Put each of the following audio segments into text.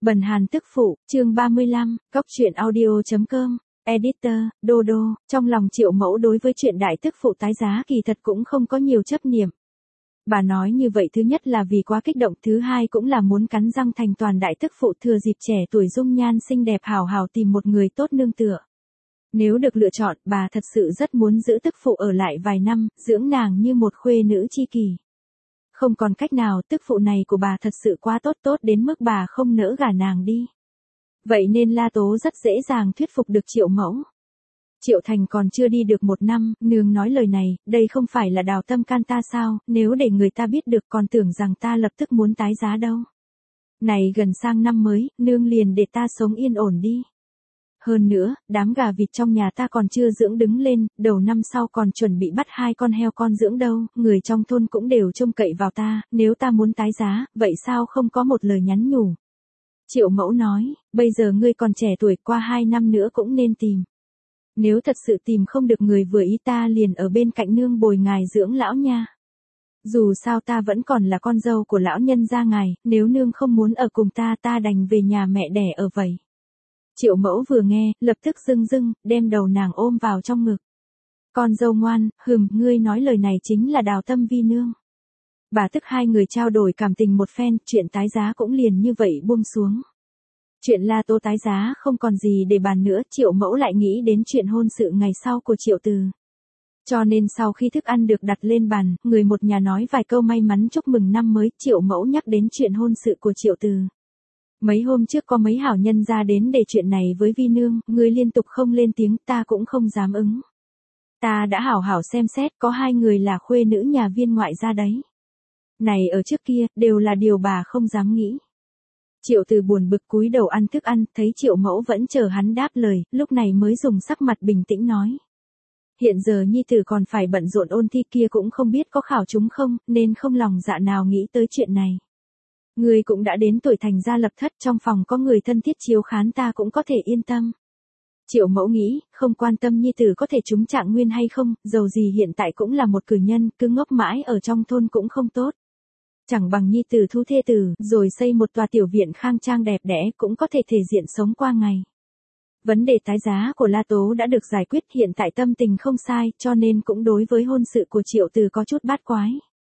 Bần Hàn tức phụ, chương 35, Cóc truyện audio.com, Editor, Dodo, trong lòng Triệu Mẫu đối với chuyện đại tức phụ tái giá kỳ thật cũng không có nhiều chấp niệm. Bà nói như vậy thứ nhất là vì quá kích động, thứ hai cũng là muốn cắn răng thành toàn đại tức phụ thừa dịp trẻ tuổi dung nhan xinh đẹp hào hào tìm một người tốt nương tựa. Nếu được lựa chọn, bà thật sự rất muốn giữ tức phụ ở lại vài năm, dưỡng nàng như một khuê nữ chi kỷ. Không còn cách nào, tức phụ này của bà thật sự quá tốt đến mức bà không nỡ gả nàng đi. Vậy nên La Tố rất dễ dàng thuyết phục được Triệu Mẫu. Triệu Thành còn chưa đi được 1 năm, nương nói lời này, đây không phải là đào tâm can ta sao, nếu để người ta biết được còn tưởng rằng ta lập tức muốn tái giá đâu. Này gần sang năm mới, nương liền để ta sống yên ổn đi. Hơn nữa, đám gà vịt trong nhà ta còn chưa dưỡng đứng lên, đầu năm sau còn chuẩn bị bắt 2 con heo con dưỡng đâu, người trong thôn cũng đều trông cậy vào ta, nếu ta muốn tái giá, vậy sao không có một lời nhắn nhủ. Triệu Mẫu nói, bây giờ ngươi còn trẻ tuổi, qua 2 năm nữa cũng nên tìm. Nếu thật sự tìm không được người vừa ý ta liền ở bên cạnh nương bồi ngài dưỡng lão nha. Dù sao ta vẫn còn là con dâu của lão nhân gia ngài, nếu nương không muốn ở cùng ta đành về nhà mẹ đẻ ở vậy. Triệu Mẫu vừa nghe, lập tức rưng, đem đầu nàng ôm vào trong ngực. Con dâu ngoan, ngươi nói lời này chính là đào tâm vi nương. Bà tức hai người trao đổi cảm tình một phen, chuyện tái giá cũng liền như vậy buông xuống. Chuyện La Tố tái giá không còn gì để bàn nữa, Triệu Mẫu lại nghĩ đến chuyện hôn sự ngày sau của Triệu Từ. Cho nên sau khi thức ăn được đặt lên bàn, người một nhà nói vài câu may mắn chúc mừng năm mới, Triệu Mẫu nhắc đến chuyện hôn sự của Triệu Từ. Mấy hôm trước có mấy hảo nhân ra đến để chuyện này với vi nương, người liên tục không lên tiếng, ta cũng không dám ứng. Ta đã hảo xem xét, có 2 người là khuê nữ nhà viên ngoại gia đấy. Này ở trước kia, đều là điều bà không dám nghĩ. Triệu Từ buồn bực cúi đầu ăn thức ăn, thấy Triệu Mẫu vẫn chờ hắn đáp lời, lúc này mới dùng sắc mặt bình tĩnh nói. Hiện giờ nhi tử còn phải bận rộn ôn thi kia cũng không biết có khảo chúng không, nên không lòng dạ nào nghĩ tới chuyện này. Người cũng đã đến tuổi thành gia lập thất, trong phòng có người thân thiết chiếu khán ta cũng có thể yên tâm. Triệu Mẫu nghĩ, không quan tâm nhi tử có thể trúng trạng nguyên hay không, dầu gì hiện tại cũng là một cử nhân, cứ ngốc mãi ở trong thôn cũng không tốt. Chẳng bằng nhi tử thu thê tử, rồi xây một tòa tiểu viện khang trang đẹp đẽ cũng có thể thể diện sống qua ngày. Vấn đề tái giá của La Tố đã được giải quyết, hiện tại tâm tình không sai, cho nên cũng đối với hôn sự của Triệu Từ có chút bát quái.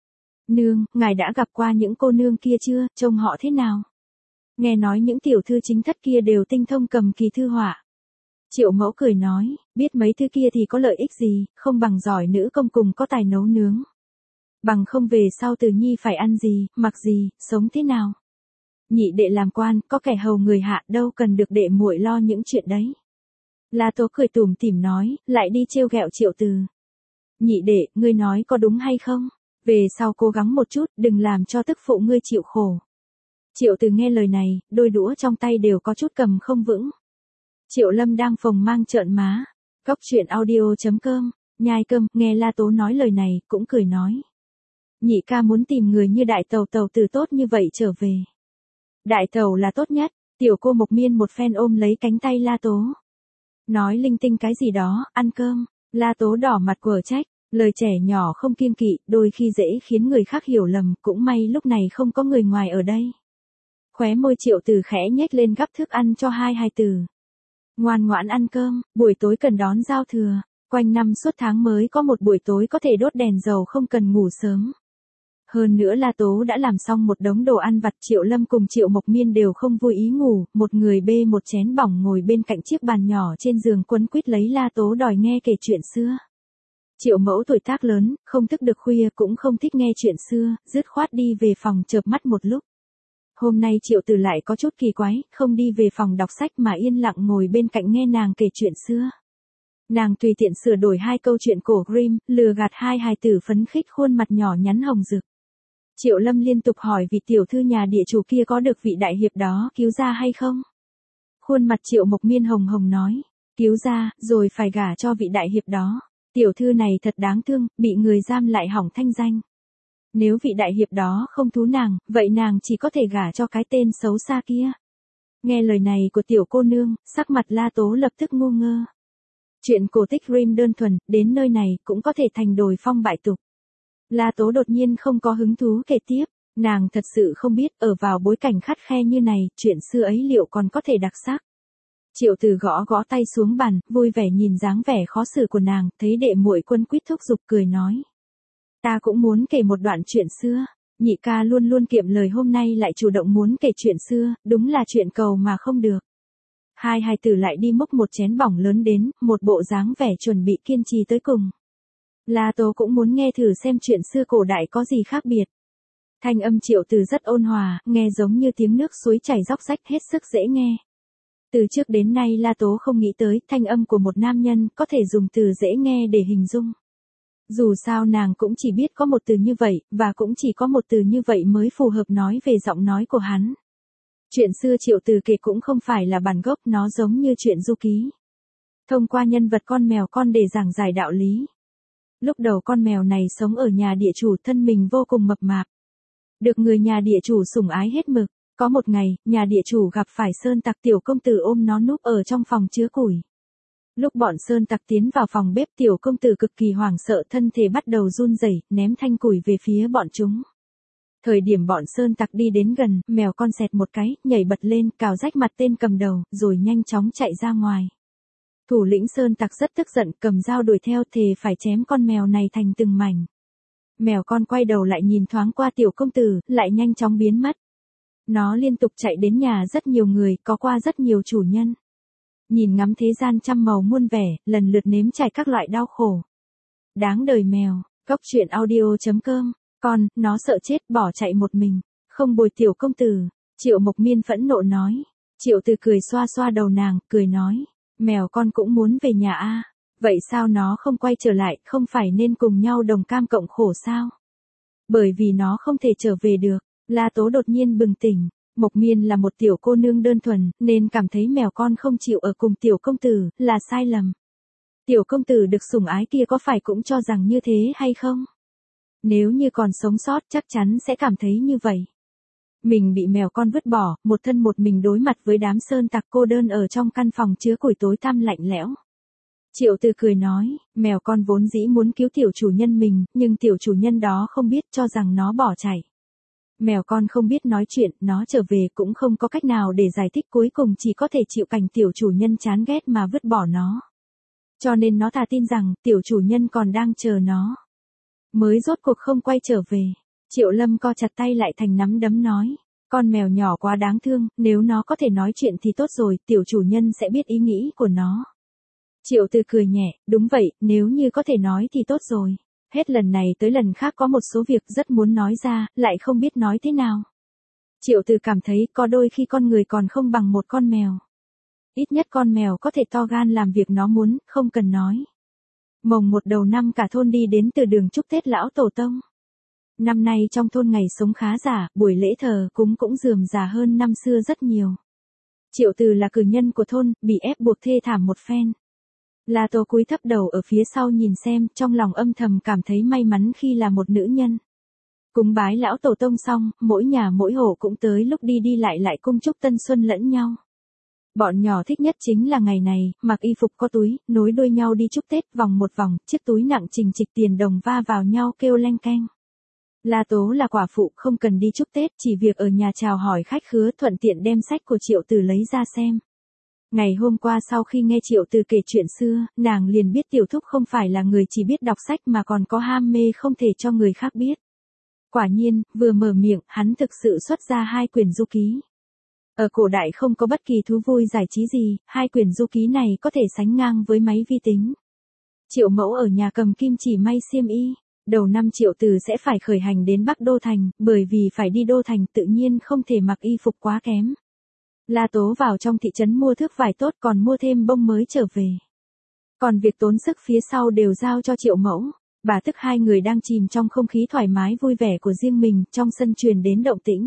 Nương, ngài đã gặp qua những cô nương kia chưa, trông họ thế nào? Nghe nói những tiểu thư chính thất kia đều tinh thông cầm kỳ thư họa. Triệu Mẫu cười nói, biết mấy thứ kia thì có lợi ích gì, không bằng giỏi nữ công cùng có tài nấu nướng. Bằng không về sau Từ nhi phải ăn gì, mặc gì, sống thế nào? Nhị đệ làm quan, có kẻ hầu người hạ, đâu cần được đệ muội lo những chuyện đấy. La Tố cười tủm tỉm nói, lại đi trêu ghẹo Triệu Từ. Nhị đệ, ngươi nói có đúng hay không? Về sau cố gắng một chút, đừng làm cho tức phụ ngươi chịu khổ. Triệu Từ nghe lời này, đôi đũa trong tay đều có chút cầm không vững. Triệu Lâm đang phồng mang trợn má. Cóc truyện audio.com, nhai cơm, nghe La Tố nói lời này, cũng cười nói. Nhị ca muốn tìm người như đại tàu tử tốt như vậy trở về. Đại tàu là tốt nhất, tiểu cô Mộc Miên một phen ôm lấy cánh tay La Tố. Nói linh tinh cái gì đó, ăn cơm, La Tố đỏ mặt quở trách, lời trẻ nhỏ không kiêng kỵ, đôi khi dễ khiến người khác hiểu lầm, cũng may lúc này không có người ngoài ở đây. Khóe môi Triệu Từ khẽ nhếch lên gắp thức ăn cho hai hài tử. Ngoan ngoãn ăn cơm, buổi tối cần đón giao thừa, quanh năm suốt tháng mới có một buổi tối có thể đốt đèn dầu không cần ngủ sớm. Hơn nữa La Tố đã làm xong một đống đồ ăn vặt, Triệu Lâm cùng Triệu Mộc Miên đều không vui ý ngủ, một người bê một chén bỏng ngồi bên cạnh chiếc bàn nhỏ trên giường quấn quýt lấy La Tố đòi nghe kể chuyện xưa. Triệu Mẫu tuổi tác lớn, không thức được khuya cũng không thích nghe chuyện xưa, dứt khoát đi về phòng chợp mắt một lúc. Hôm nay Triệu Từ lại có chút kỳ quái, không đi về phòng đọc sách mà yên lặng ngồi bên cạnh nghe nàng kể chuyện xưa. Nàng tùy tiện sửa đổi 2 câu chuyện cổ Grimm, lừa gạt hai hài tử phấn khích khuôn mặt nhỏ nhắn hồng rực. Triệu Lâm liên tục hỏi vị tiểu thư nhà địa chủ kia có được vị đại hiệp đó cứu ra hay không. Khuôn mặt Triệu Mộc Miên hồng hồng nói, cứu ra, rồi phải gả cho vị đại hiệp đó. Tiểu thư này thật đáng thương, bị người giam lại hỏng thanh danh. Nếu vị đại hiệp đó không thú nàng, vậy nàng chỉ có thể gả cho cái tên xấu xa kia. Nghe lời này của tiểu cô nương, sắc mặt La Tố lập tức ngu ngơ. Chuyện cổ tích Grimm đơn thuần, đến nơi này cũng có thể thành đồi phong bại tục. La Tố đột nhiên không có hứng thú kể tiếp. Nàng thật sự không biết ở vào bối cảnh khắt khe như này, chuyện xưa ấy liệu còn có thể đặc sắc. Triệu Từ gõ gõ tay xuống bàn, vui vẻ nhìn dáng vẻ khó xử của nàng, thấy đệ muội Quân Quýt thúc giục cười nói. Ta cũng muốn kể một đoạn chuyện xưa, nhị ca luôn luôn kiệm lời hôm nay lại chủ động muốn kể chuyện xưa, đúng là chuyện cầu mà không được. Hai hài tử lại đi múc một chén bỏng lớn đến, một bộ dáng vẻ chuẩn bị kiên trì tới cùng. La Tố cũng muốn nghe thử xem chuyện xưa cổ đại có gì khác biệt. Thanh âm Triệu Từ rất ôn hòa, nghe giống như tiếng nước suối chảy róc rách hết sức dễ nghe. Từ trước đến nay La Tố không nghĩ tới thanh âm của một nam nhân có thể dùng từ dễ nghe để hình dung. Dù sao nàng cũng chỉ biết có một từ như vậy, và cũng chỉ có một từ như vậy mới phù hợp nói về giọng nói của hắn. Chuyện xưa Triệu Từ kể cũng không phải là bản gốc, nó giống như chuyện du ký. Thông qua nhân vật con mèo con để giảng giải đạo lý. Lúc đầu con mèo này sống ở nhà địa chủ, thân mình vô cùng mập mạp. Được người nhà địa chủ sủng ái hết mực. Có một ngày, nhà địa chủ gặp phải sơn tặc, tiểu công tử ôm nó núp ở trong phòng chứa củi. Lúc bọn sơn tặc tiến vào phòng bếp, tiểu công tử cực kỳ hoảng sợ, thân thể bắt đầu run rẩy, ném thanh củi về phía bọn chúng. Thời điểm bọn sơn tặc đi đến gần, mèo con xẹt một cái, nhảy bật lên, cào rách mặt tên cầm đầu, rồi nhanh chóng chạy ra ngoài. Thủ lĩnh sơn tặc rất tức giận, cầm dao đuổi theo, thề phải chém con mèo này thành từng mảnh. Mèo con quay đầu lại nhìn thoáng qua tiểu công tử, lại nhanh chóng biến mất. Nó liên tục chạy đến nhà rất nhiều người, có qua rất nhiều chủ nhân. Nhìn ngắm thế gian trăm màu muôn vẻ, lần lượt nếm trải các loại đau khổ. Đáng đời mèo, Cốc Truyện Audio.com, con, nó sợ chết bỏ chạy một mình, không bồi tiểu công tử. Triệu Mộc Miên phẫn nộ nói. Triệu Từ cười xoa xoa đầu nàng, cười nói, mèo con cũng muốn về nhà a, vậy sao nó không quay trở lại, không phải nên cùng nhau đồng cam cộng khổ sao? Bởi vì nó không thể trở về được. La Tố đột nhiên bừng tỉnh, Mộc Miên là một tiểu cô nương đơn thuần, nên cảm thấy mèo con không chịu ở cùng tiểu công tử, là sai lầm. Tiểu công tử được sủng ái kia có phải cũng cho rằng như thế hay không? Nếu như còn sống sót chắc chắn sẽ cảm thấy như vậy. Mình bị mèo con vứt bỏ, một thân một mình đối mặt với đám sơn tặc, cô đơn ở trong căn phòng chứa củi tối tăm lạnh lẽo. Triệu Từ cười nói, mèo con vốn dĩ muốn cứu tiểu chủ nhân mình, nhưng tiểu chủ nhân đó không biết, cho rằng nó bỏ chạy. Mèo con không biết nói chuyện, nó trở về cũng không có cách nào để giải thích, cuối cùng chỉ có thể chịu cảnh tiểu chủ nhân chán ghét mà vứt bỏ nó. Cho nên nó thà tin rằng tiểu chủ nhân còn đang chờ nó. Mới rốt cuộc không quay trở về. Triệu Lâm co chặt tay lại thành nắm đấm nói, con mèo nhỏ quá đáng thương, nếu nó có thể nói chuyện thì tốt rồi, tiểu chủ nhân sẽ biết ý nghĩ của nó. Triệu Từ cười nhẹ, đúng vậy, nếu như có thể nói thì tốt rồi. Hết lần này tới lần khác có một số việc rất muốn nói ra, lại không biết nói thế nào. Triệu Từ cảm thấy có đôi khi con người còn không bằng một con mèo. Ít nhất con mèo có thể to gan làm việc nó muốn, không cần nói. Mồng một đầu năm cả thôn đi đến từ đường chúc Tết lão tổ tông. Năm nay trong thôn ngày sống khá giả, buổi lễ thờ cúng cũng rườm rà hơn năm xưa rất nhiều. Triệu Từ là cử nhân của thôn, bị ép buộc thê thảm một phen. La Tố cúi thấp đầu ở phía sau nhìn xem, trong lòng âm thầm cảm thấy may mắn khi là một nữ nhân. Cúng bái lão tổ tông xong, mỗi nhà mỗi hộ cũng tới lúc đi đi lại cung chúc tân xuân lẫn nhau. Bọn nhỏ thích nhất chính là ngày này, mặc y phục có túi, nối đuôi nhau đi chúc Tết vòng một vòng, chiếc túi nặng trình trịch tiền đồng va vào nhau kêu leng keng. La Tố là quả phụ, không cần đi chúc Tết, chỉ việc ở nhà chào hỏi khách khứa, thuận tiện đem sách của Triệu Từ lấy ra xem. Ngày hôm qua sau khi nghe Triệu Từ kể chuyện xưa, nàng liền biết tiểu thúc không phải là người chỉ biết đọc sách mà còn có ham mê không thể cho người khác biết. Quả nhiên, vừa mở miệng, hắn thực sự xuất ra 2 quyển du ký. Ở cổ đại không có bất kỳ thú vui giải trí gì, 2 quyển du ký này có thể sánh ngang với máy vi tính. Triệu Mẫu ở nhà cầm kim chỉ may xiêm y. Đầu năm Triệu Từ sẽ phải khởi hành đến Bắc Đô Thành, bởi vì phải đi Đô Thành tự nhiên không thể mặc y phục quá kém. La Tố vào trong thị trấn mua thước vải tốt, còn mua thêm bông mới trở về. Còn việc tốn sức phía sau đều giao cho Triệu Mẫu. Bà tức hai người đang chìm trong không khí thoải mái vui vẻ của riêng mình, trong sân truyền đến động tĩnh.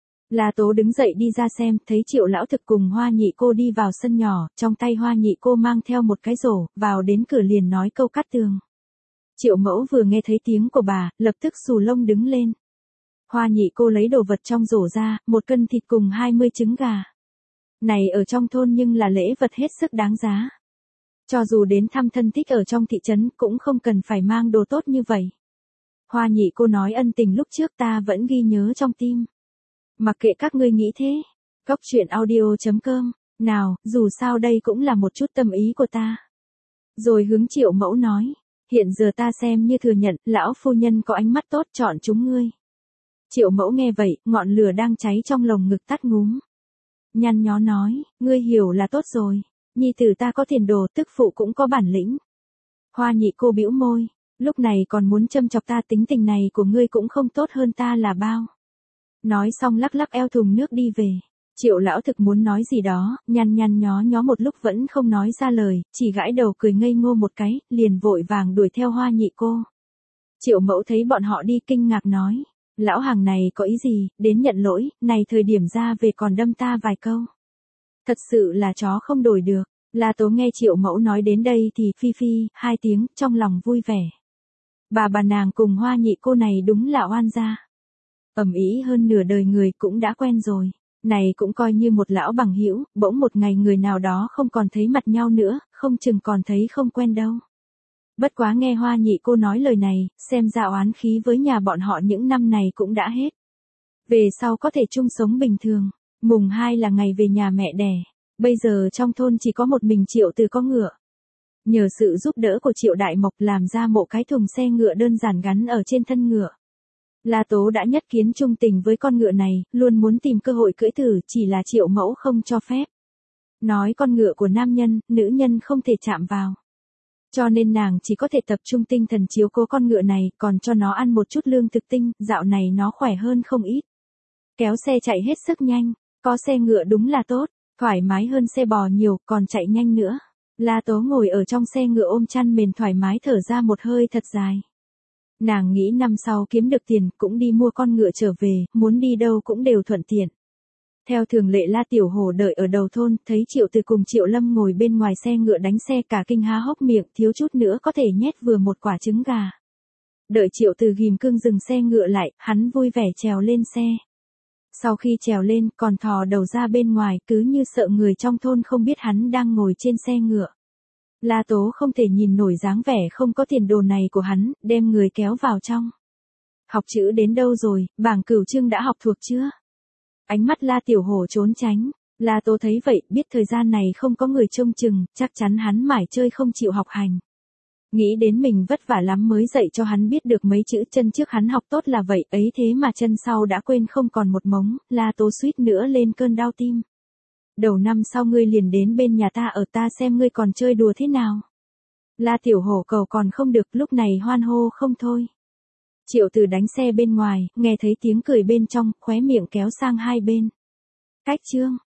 La Tố đứng dậy đi ra xem, thấy Triệu lão thực cùng Hoa nhị cô đi vào sân nhỏ, trong tay Hoa nhị cô mang theo một cái rổ, vào đến cửa liền nói câu cắt tường. Triệu Mẫu vừa nghe thấy tiếng của bà, lập tức xù lông đứng lên. Hoa nhị cô lấy đồ vật trong rổ ra, 1 cân thịt cùng 20 trứng gà. Này ở trong thôn nhưng là lễ vật hết sức đáng giá. Cho dù đến thăm thân thích ở trong thị trấn cũng không cần phải mang đồ tốt như vậy. Hoa nhị cô nói ân tình lúc trước ta vẫn ghi nhớ trong tim. Mặc kệ các ngươi nghĩ thế. Góc chuyện audio.com. Nào, dù sao đây cũng là một chút tâm ý của ta. Rồi hướng Triệu Mẫu nói. Hiện giờ ta xem như thừa nhận, lão phu nhân có ánh mắt tốt chọn chúng ngươi. Triệu Mẫu nghe vậy, ngọn lửa đang cháy trong lồng ngực tắt ngúm. Nhăn nhó nói, ngươi hiểu là tốt rồi. Nhi tử ta có tiền đồ, tức phụ cũng có bản lĩnh. Hoa nhị cô bĩu môi. Lúc này còn muốn châm chọc ta, tính tình này của ngươi cũng không tốt hơn ta là bao. Nói xong lắc lắc eo thùng nước đi về. Triệu lão thực muốn nói gì đó, nhăn nhó nhó một lúc vẫn không nói ra lời, chỉ gãi đầu cười ngây ngô một cái, liền vội vàng đuổi theo Hoa nhị cô. Triệu Mẫu thấy bọn họ đi kinh ngạc nói, lão hàng này có ý gì, đến nhận lỗi, này thời điểm ra về còn đâm ta vài câu. Thật sự là chó không đổi được. La Tố nghe Triệu Mẫu nói đến đây thì phi phi, hai tiếng, trong lòng vui vẻ. Bà nàng cùng Hoa nhị cô này đúng là oan gia. Ầm ĩ hơn nửa đời người cũng đã quen rồi. Này cũng coi như một lão bằng hữu, bỗng một ngày người nào đó không còn thấy mặt nhau nữa, không chừng còn thấy không quen đâu. Bất quá nghe Hoa nhị cô nói lời này, xem ra oán khí với nhà bọn họ những năm này cũng đã hết. Về sau có thể chung sống bình thường. Mùng 2 là ngày về nhà mẹ đẻ. Bây giờ trong thôn chỉ có một mình Triệu Từ có ngựa. Nhờ sự giúp đỡ của Triệu Đại Mộc làm ra một cái thùng xe ngựa đơn giản gắn ở trên thân ngựa. La Tố đã nhất kiến trung tình với con ngựa này, luôn muốn tìm cơ hội cưỡi thử, chỉ là Triệu Mẫu không cho phép. Nói con ngựa của nam nhân, nữ nhân không thể chạm vào. Cho nên nàng chỉ có thể tập trung tinh thần chiếu cố con ngựa này, còn cho nó ăn một chút lương thực tinh, dạo này nó khỏe hơn không ít. Kéo xe chạy hết sức nhanh, có xe ngựa đúng là tốt, thoải mái hơn xe bò nhiều, còn chạy nhanh nữa. La Tố ngồi ở trong xe ngựa ôm chăn mền thoải mái thở ra một hơi thật dài. Nàng nghĩ năm sau kiếm được tiền cũng đi mua con ngựa trở về, muốn đi đâu cũng đều thuận tiện. Theo thường lệ La Tiểu Hổ đợi ở đầu thôn, thấy Triệu Từ cùng Triệu Lâm ngồi bên ngoài xe ngựa đánh xe cả kinh há hốc miệng, thiếu chút nữa có thể nhét vừa một quả trứng gà. Đợi Triệu Từ ghim cương dừng xe ngựa lại, hắn vui vẻ trèo lên xe. Sau khi trèo lên, còn thò đầu ra bên ngoài, cứ như sợ người trong thôn không biết hắn đang ngồi trên xe ngựa. La Tố không thể nhìn nổi dáng vẻ không có tiền đồ này của hắn, đem người kéo vào trong. Học chữ đến đâu rồi, bảng cửu chương đã học thuộc chưa? Ánh mắt La Tiểu Hổ trốn tránh. La Tố thấy vậy, biết thời gian này không có người trông chừng, chắc chắn hắn mải chơi không chịu học hành. Nghĩ đến mình vất vả lắm mới dạy cho hắn biết được mấy chữ, chân trước hắn học tốt là vậy, ấy thế mà chân sau đã quên không còn một mống, La Tố suýt nữa lên cơn đau tim. Đầu năm sau ngươi liền đến bên nhà ta ở, ta xem ngươi còn chơi đùa thế nào. La Tiểu Hổ cầu còn không được, lúc này hoan hô không thôi. Triệu Từ đánh xe bên ngoài, nghe thấy tiếng cười bên trong, khóe miệng kéo sang hai bên. Cách chương.